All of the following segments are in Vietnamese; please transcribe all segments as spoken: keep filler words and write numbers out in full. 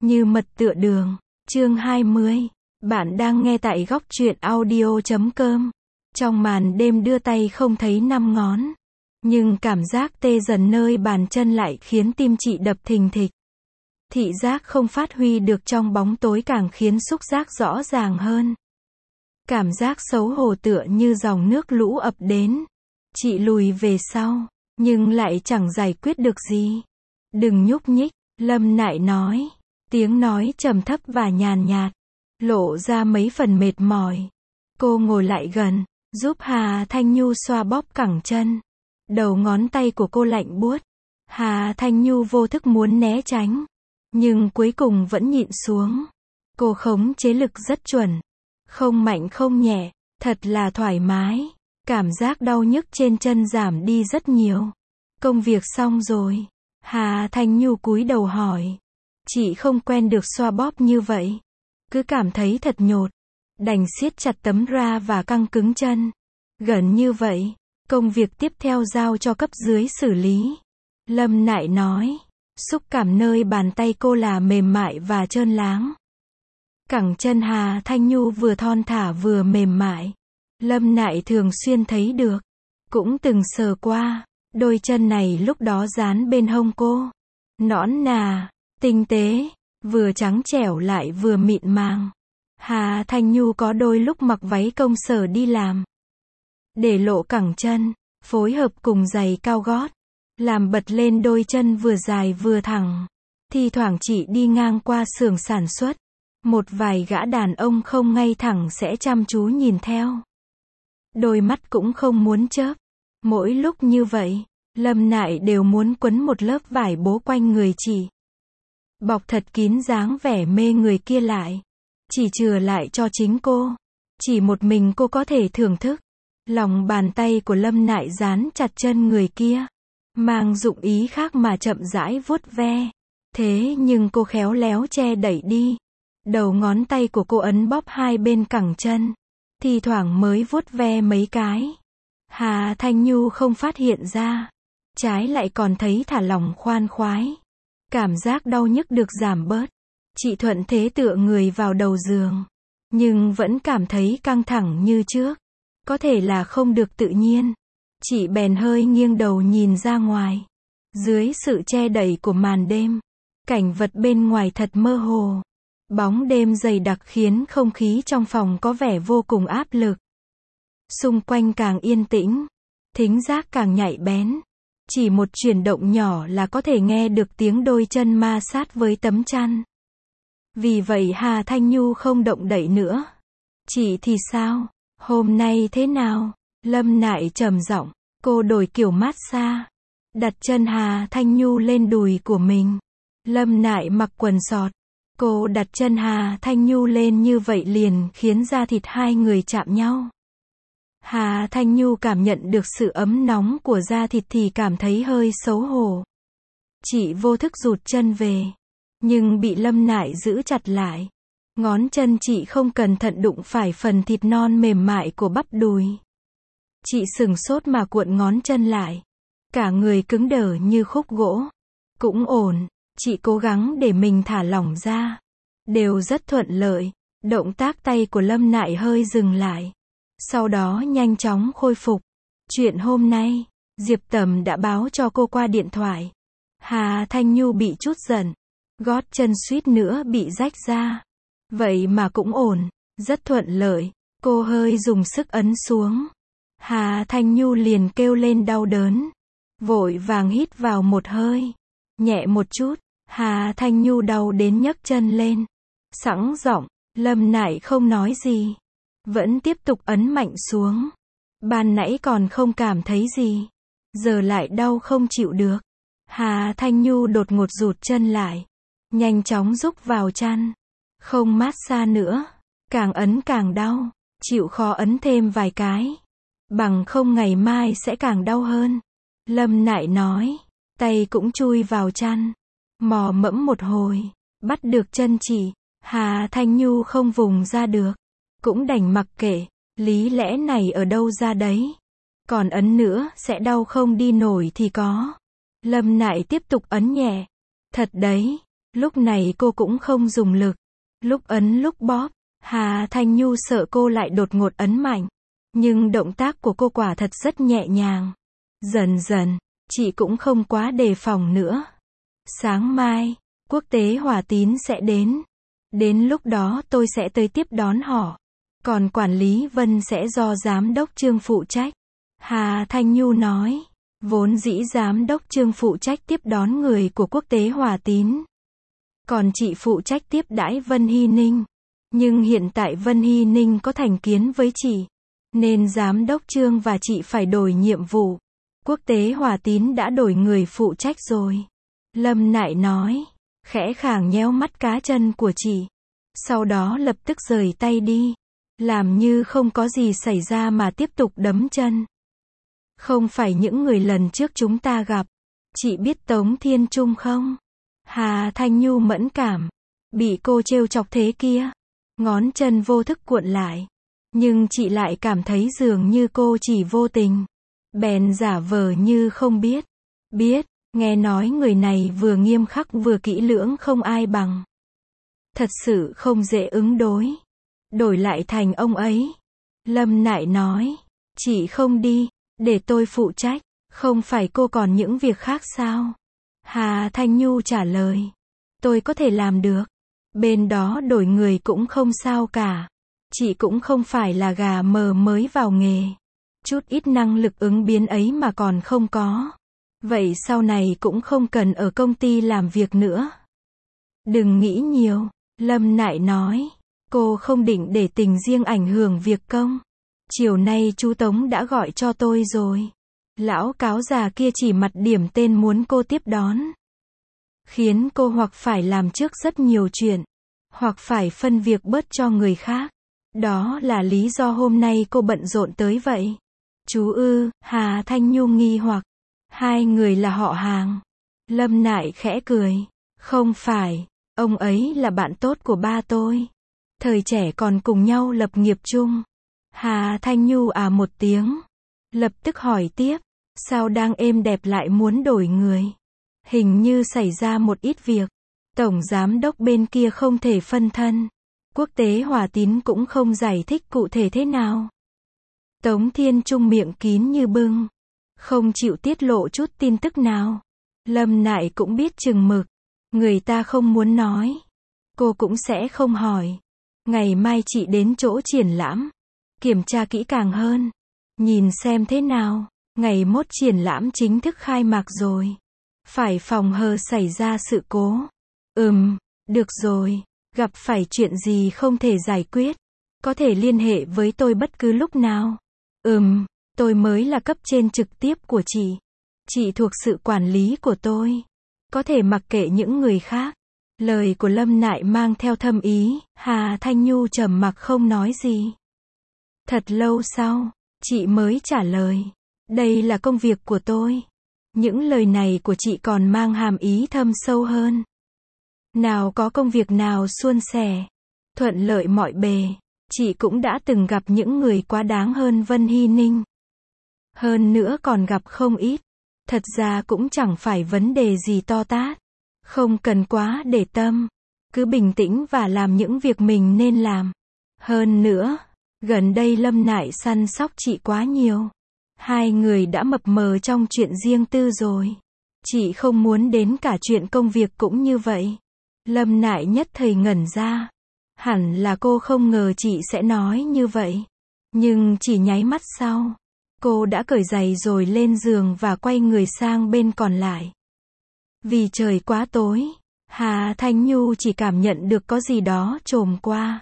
Như mật tựa đường. Chương hai mươi. Bạn đang nghe tại góc truyện audio chấm com. Trong màn đêm đưa tay không thấy năm ngón. Nhưng cảm giác tê dần nơi bàn chân lại khiến tim chị đập thình thịch. Thị giác không phát huy được trong bóng tối càng khiến xúc giác rõ ràng hơn. Cảm giác xấu hổ tựa như dòng nước lũ ập đến. Chị lùi về sau, nhưng lại chẳng giải quyết được gì. Đừng nhúc nhích, Lâm Nại nói. Tiếng nói trầm thấp và nhàn nhạt, lộ ra mấy phần mệt mỏi. Cô ngồi lại gần, giúp Hà Thanh Nhu xoa bóp cẳng chân. Đầu ngón tay của cô lạnh buốt. Hà Thanh Nhu vô thức muốn né tránh, nhưng cuối cùng vẫn nhịn xuống. Cô khống chế lực rất chuẩn, không mạnh không nhẹ, thật là thoải mái. Cảm giác đau nhức trên chân giảm đi rất nhiều. Công việc xong rồi. Hà Thanh Nhu cúi đầu hỏi. Chị không quen được xoa bóp như vậy. Cứ cảm thấy thật nhột. Đành siết chặt tấm ra và căng cứng chân. Gần như vậy, công việc tiếp theo giao cho cấp dưới xử lý. Lâm Nại nói. Xúc cảm nơi bàn tay cô là mềm mại và trơn láng. Cẳng chân Hà Thanh Nhu vừa thon thả vừa mềm mại. Lâm Nại thường xuyên thấy được. Cũng từng sờ qua. Đôi chân này lúc đó dán bên hông cô. Nõn nà, tinh tế, vừa trắng trẻo lại vừa mịn màng. Hà Thanh Nhu có đôi lúc mặc váy công sở đi làm. Để lộ cẳng chân, phối hợp cùng giày cao gót. Làm bật lên đôi chân vừa dài vừa thẳng. Thi thoảng chị đi ngang qua xưởng sản xuất. Một vài gã đàn ông không ngay thẳng sẽ chăm chú nhìn theo. Đôi mắt cũng không muốn chớp. Mỗi lúc như vậy, Lâm Nại đều muốn quấn một lớp vải bố quanh người chị. Bọc thật kín dáng vẻ mê người kia lại. Chỉ chừa lại cho chính cô. Chỉ một mình cô có thể thưởng thức. Lòng bàn tay của Lâm Nại dán chặt chân người kia. Mang dụng ý khác mà chậm rãi vuốt ve. Thế nhưng cô khéo léo che đẩy đi. Đầu ngón tay của cô ấn bóp hai bên cẳng chân. Thi thoảng mới vuốt ve mấy cái. Hà Thanh Nhu không phát hiện ra. Trái lại còn thấy thả lỏng khoan khoái. Cảm giác đau nhức được giảm bớt. Chị thuận thế tựa người vào đầu giường. Nhưng vẫn cảm thấy căng thẳng như trước. Có thể là không được tự nhiên. Chị bèn hơi nghiêng đầu nhìn ra ngoài. Dưới sự che đậy của màn đêm, cảnh vật bên ngoài thật mơ hồ. Bóng đêm dày đặc khiến không khí trong phòng có vẻ vô cùng áp lực. Xung quanh càng yên tĩnh, thính giác càng nhạy bén. Chỉ một chuyển động nhỏ là có thể nghe được tiếng đôi chân ma sát với tấm chăn. Vì vậy Hà Thanh Nhu không động đậy nữa. Chị thì sao? Hôm nay thế nào? Lâm Nại trầm giọng. Cô đổi kiểu massage. Đặt chân Hà Thanh Nhu lên đùi của mình. Lâm Nại mặc quần sọt. Cô đặt chân Hà Thanh Nhu lên như vậy liền khiến da thịt hai người chạm nhau. Hà Thanh Nhu cảm nhận được sự ấm nóng của da thịt thì cảm thấy hơi xấu hổ. Chị vô thức rụt chân về. Nhưng bị Lâm Nại giữ chặt lại. Ngón chân chị không cẩn thận đụng phải phần thịt non mềm mại của bắp đùi. Chị sửng sốt mà cuộn ngón chân lại. Cả người cứng đờ như khúc gỗ. Cũng ổn. Chị cố gắng để mình thả lỏng ra. Đều rất thuận lợi. Động tác tay của Lâm Nại hơi dừng lại. Sau đó nhanh chóng khôi phục. Chuyện hôm nay, Diệp Tầm đã báo cho cô qua điện thoại. Hà Thanh Nhu bị chút giận. Gót chân suýt nữa bị rách ra. Vậy mà cũng ổn. Rất thuận lợi. Cô hơi dùng sức ấn xuống. Hà Thanh Nhu liền kêu lên đau đớn. Vội vàng hít vào một hơi. Nhẹ một chút. Hà Thanh Nhu đau đến nhấc chân lên. Sẵn giọng. Lâm Nại không nói gì. Vẫn tiếp tục ấn mạnh xuống. Ban nãy còn không cảm thấy gì. Giờ lại đau không chịu được. Hà Thanh Nhu đột ngột rụt chân lại. Nhanh chóng rúc vào chăn. Không massage nữa. Càng ấn càng đau. Chịu khó ấn thêm vài cái. Bằng không ngày mai sẽ càng đau hơn. Lâm Nại nói. Tay cũng chui vào chăn. Mò mẫm một hồi. Bắt được chân chị. Hà Thanh Nhu không vùng ra được. Cũng đành mặc kệ. Lý lẽ này ở đâu ra đấy. Còn ấn nữa sẽ đau không đi nổi thì có. Lâm Nại tiếp tục ấn nhẹ. Thật đấy. Lúc này cô cũng không dùng lực. Lúc ấn lúc bóp, Hà Thanh Nhu sợ cô lại đột ngột ấn mạnh. Nhưng động tác của cô quả thật rất nhẹ nhàng. Dần dần, chị cũng không quá đề phòng nữa. Sáng mai, quốc tế Hòa Tín sẽ đến. Đến lúc đó tôi sẽ tới tiếp đón họ. Còn quản lý Vân sẽ do giám đốc Trương phụ trách. Hà Thanh Nhu nói. Vốn dĩ giám đốc Trương phụ trách tiếp đón người của quốc tế Hòa Tín. Còn chị phụ trách tiếp đãi Vân Hy Ninh. Nhưng hiện tại Vân Hy Ninh có thành kiến với chị. Nên giám đốc Trương và chị phải đổi nhiệm vụ. Quốc tế Hòa Tín đã đổi người phụ trách rồi. Lâm Nại nói. Khẽ khàng nhéo mắt cá chân của chị. Sau đó lập tức rời tay đi. Làm như không có gì xảy ra mà tiếp tục đấm chân. Không phải những người lần trước chúng ta gặp. Chị biết Tống Thiên Trung không? Hà Thanh Nhu mẫn cảm. Bị cô trêu chọc thế kia. Ngón chân vô thức cuộn lại. Nhưng chị lại cảm thấy dường như cô chỉ vô tình. Bèn giả vờ như không biết. Biết, nghe nói người này vừa nghiêm khắc vừa kỹ lưỡng không ai bằng. Thật sự không dễ ứng đối. Đổi lại thành ông ấy. Lâm Nại nói. Chị không đi, để tôi phụ trách. Không phải cô còn những việc khác sao? Hà Thanh Nhu trả lời. Tôi có thể làm được. Bên đó đổi người cũng không sao cả. Chị cũng không phải là gà mờ mới vào nghề. Chút ít năng lực ứng biến ấy mà còn không có. Vậy sau này cũng không cần ở công ty làm việc nữa. Đừng nghĩ nhiều. Lâm Nại nói. Cô không định để tình riêng ảnh hưởng việc công. Chiều nay chú Tống đã gọi cho tôi rồi. Lão cáo già kia chỉ mặt điểm tên muốn cô tiếp đón. Khiến cô hoặc phải làm trước rất nhiều chuyện. Hoặc phải phân việc bớt cho người khác. Đó là lý do hôm nay cô bận rộn tới vậy. Chú ư, Hà Thanh Nhu nghi hoặc. Hai người là họ hàng. Lâm Nại khẽ cười. Không phải, ông ấy là bạn tốt của ba tôi. Thời trẻ còn cùng nhau lập nghiệp chung. Hà Thanh Nhu à một tiếng. Lập tức hỏi tiếp. Sao đang êm đẹp lại muốn đổi người? Hình như xảy ra một ít việc. Tổng giám đốc bên kia không thể phân thân. Quốc tế Hòa Tín cũng không giải thích cụ thể thế nào. Tống Thiên Trung miệng kín như bưng. Không chịu tiết lộ chút tin tức nào. Lâm Nại cũng biết chừng mực. Người ta không muốn nói. Cô cũng sẽ không hỏi. Ngày mai chị đến chỗ triển lãm. Kiểm tra kỹ càng hơn. Nhìn xem thế nào. Ngày mốt triển lãm chính thức khai mạc rồi. Phải phòng hờ xảy ra sự cố. Ừm, được rồi. Gặp phải chuyện gì không thể giải quyết. Có thể liên hệ với tôi bất cứ lúc nào. Ừm, tôi mới là cấp trên trực tiếp của chị. Chị thuộc sự quản lý của tôi. Có thể mặc kệ những người khác. Lời của Lâm Nại mang theo thâm ý. Hà Thanh Nhu trầm mặc không nói gì. Thật lâu sau, chị mới trả lời. Đây là công việc của tôi. Những lời này của chị còn mang hàm ý thâm sâu hơn. Nào có công việc nào suôn sẻ, thuận lợi mọi bề. Chị cũng đã từng gặp những người quá đáng hơn Vân Hy Ninh. Hơn nữa còn gặp không ít. Thật ra cũng chẳng phải vấn đề gì to tát. Không cần quá để tâm. Cứ bình tĩnh và làm những việc mình nên làm. Hơn nữa, gần đây Lâm Nại săn sóc chị quá nhiều. Hai người đã mập mờ trong chuyện riêng tư rồi. Chị không muốn đến cả chuyện công việc cũng như vậy. Lâm Nại nhất thời ngẩn ra. Hẳn là cô không ngờ chị sẽ nói như vậy. Nhưng chỉ nháy mắt sau, cô đã cởi giày rồi lên giường và quay người sang bên còn lại. Vì trời quá tối, Hà Thanh Nhu chỉ cảm nhận được có gì đó trồm qua.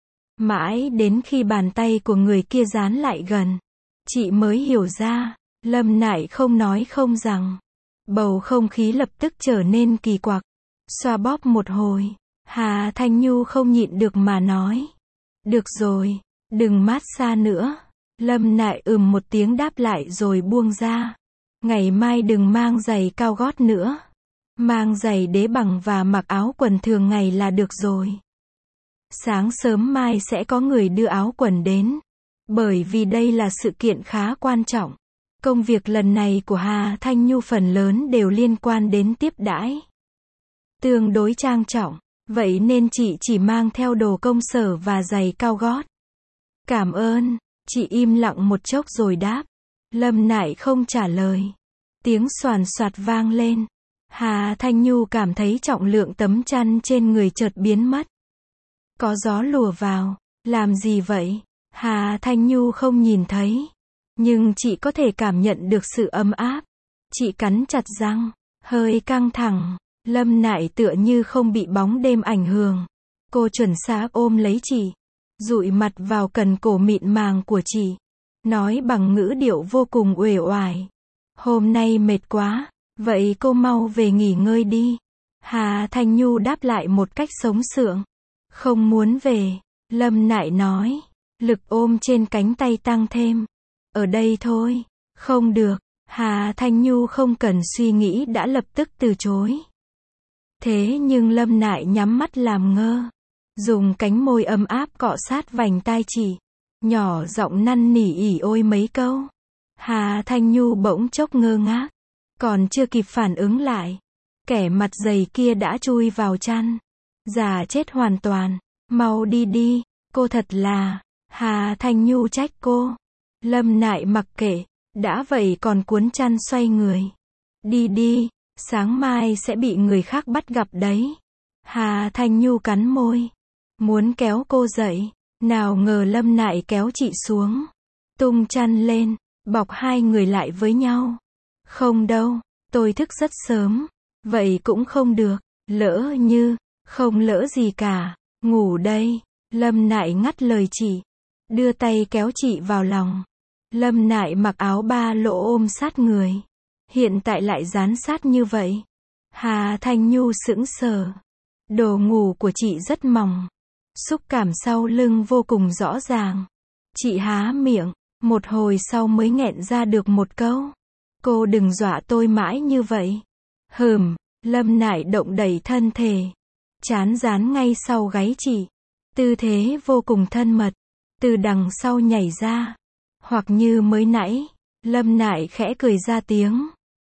Mãi đến khi bàn tay của người kia dán lại gần, chị mới hiểu ra. Lâm Nại không nói không rằng. Bầu không khí lập tức trở nên kỳ quặc. Xoa bóp một hồi, Hà Thanh Nhu không nhịn được mà nói. Được rồi, đừng mát xa nữa. Lâm Nại ừm một tiếng đáp lại rồi buông ra. Ngày mai đừng mang giày cao gót nữa. Mang giày đế bằng và mặc áo quần thường ngày là được rồi. Sáng sớm mai sẽ có người đưa áo quần đến. Bởi vì đây là sự kiện khá quan trọng. Công việc lần này của Hà Thanh Nhu phần lớn đều liên quan đến tiếp đãi. tương đối trang trọng, vậy nên chị chỉ mang theo đồ công sở và giày cao gót. Cảm ơn, chị im lặng một chốc rồi đáp. Lâm Nại không trả lời. Tiếng xoàn xoạt vang lên. Hà Thanh Nhu cảm thấy trọng lượng tấm chăn trên người chợt biến mất. Có gió lùa vào. Làm gì vậy? Hà Thanh Nhu không nhìn thấy. Nhưng chị có thể cảm nhận được sự ấm áp. Chị cắn chặt răng, hơi căng thẳng. Lâm Nại tựa như không bị bóng đêm ảnh hưởng. Cô chuẩn xác ôm lấy chị, dụi mặt vào cần cổ mịn màng của chị, nói bằng ngữ điệu vô cùng uể oải. Hôm nay mệt quá, vậy cô mau về nghỉ ngơi đi. Hà Thanh Nhu đáp lại một cách sống sượng. Không muốn về, Lâm Nại nói. Lực ôm trên cánh tay tăng thêm. Ở đây thôi. Không được. Hà Thanh Nhu không cần suy nghĩ đã lập tức từ chối. Thế nhưng Lâm Nại nhắm mắt làm ngơ, dùng cánh môi ấm áp cọ sát vành tai chị, nhỏ giọng năn nỉ ỉ ôi mấy câu. Hà Thanh Nhu bỗng chốc ngơ ngác, còn chưa kịp phản ứng lại, kẻ mặt dày kia đã chui vào chăn. Già chết hoàn toàn, mau đi đi, cô thật là. Hà Thanh Nhu trách cô. Lâm Nại mặc kệ, đã vậy còn cuốn chăn xoay người. Đi đi, sáng mai sẽ bị người khác bắt gặp đấy. Hà Thanh Nhu cắn môi, muốn kéo cô dậy, nào ngờ Lâm Nại kéo chị xuống, tung chăn lên, bọc hai người lại với nhau. Không đâu, tôi thức rất sớm, vậy cũng không được, lỡ như, không lỡ gì cả, ngủ đây. Lâm Nại ngắt lời chị, đưa tay kéo chị vào lòng. Lâm Nại mặc áo ba lỗ ôm sát người, hiện tại lại dán sát như vậy. Hà Thanh Nhu sững sờ. Đồ ngủ của chị rất mỏng, xúc cảm sau lưng vô cùng rõ ràng. Chị há miệng, một hồi sau mới nghẹn ra được một câu. Cô đừng dọa tôi mãi như vậy. Hừm, Lâm Nại động đẩy thân thể, chán dán ngay sau gáy chị. Tư thế vô cùng thân mật, từ đằng sau nhảy ra. Hoặc như mới nãy, Lâm Nại khẽ cười ra tiếng.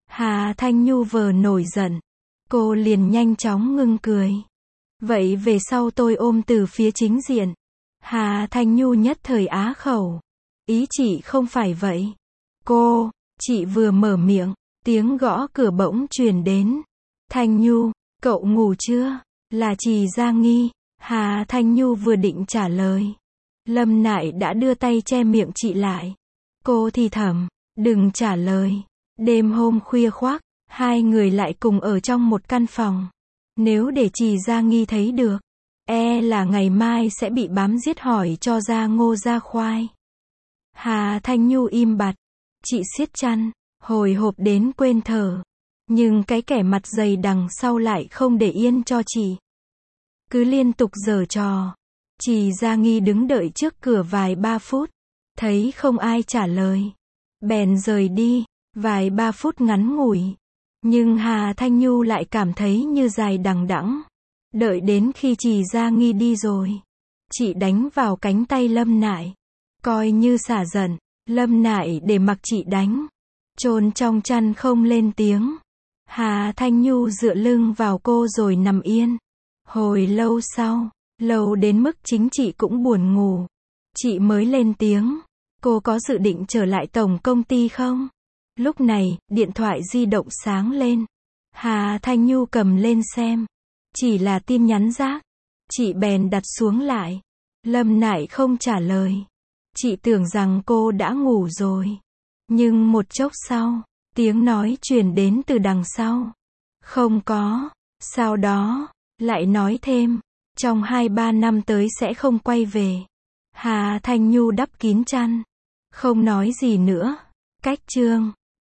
Hà Thanh Nhu vờ nổi giận, cô liền nhanh chóng ngưng cười. Vậy về sau tôi ôm từ phía chính diện. Hà Thanh Nhu nhất thời á khẩu. Ý chị không phải vậy. Cô, chị vừa mở miệng, tiếng gõ cửa bỗng truyền đến. Thanh Nhu, cậu ngủ chưa? Là Trì Gia Nghi. Hà Thanh Nhu vừa định trả lời, Lâm Nại đã đưa tay che miệng chị lại. Cô thì thầm, đừng trả lời. Đêm hôm khuya khoác, hai người lại cùng ở trong một căn phòng. Nếu để Trì Gia Nghi thấy được, e là ngày mai sẽ bị bám giết hỏi cho ra ngô ra khoai. Hà Thanh Nhu im bặt, chị siết chăn, hồi hộp đến quên thở. Nhưng cái kẻ mặt dày đằng sau lại không để yên cho chị, cứ liên tục giở trò. Trì Gia Nghi đứng đợi trước cửa vài ba phút, thấy không ai trả lời, bèn rời đi. Vài ba phút ngắn ngủi, nhưng Hà Thanh Nhu lại cảm thấy như dài đằng đẵng. Đợi đến khi Trì Gia Nghi đi rồi, chị đánh vào cánh tay Lâm Nại, coi như xả giận. Lâm Nại để mặc chị đánh, chôn trong chăn không lên tiếng. Hà Thanh Nhu dựa lưng vào cô rồi nằm yên. Hồi lâu sau, lâu đến mức chính chị cũng buồn ngủ, chị mới lên tiếng. Cô có dự định trở lại tổng công ty không? Lúc này, điện thoại di động sáng lên. Hà Thanh Nhu cầm lên xem. Chỉ là tin nhắn rác. Chị bèn đặt xuống lại. Lâm Nại không trả lời. Chị tưởng rằng cô đã ngủ rồi. Nhưng một chốc sau, tiếng nói truyền đến từ đằng sau. Không có. Sau đó, lại nói thêm, trong hai ba năm tới sẽ không quay về. Hà Thanh Nhu đắp kín chăn, không nói gì nữa. Cách chương